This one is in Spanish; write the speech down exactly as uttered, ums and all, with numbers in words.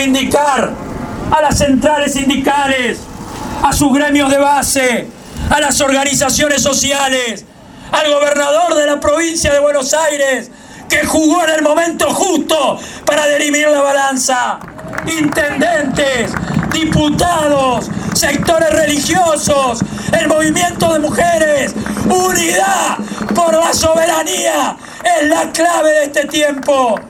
reivindicar a las centrales sindicales, a sus gremios de base, a las organizaciones sociales, al gobernador de la provincia de Buenos Aires, que jugó en el momento justo para dirimir la balanza, intendentes, diputados, sectores religiosos, el movimiento de mujeres. Unidad por la soberanía es la clave de este tiempo.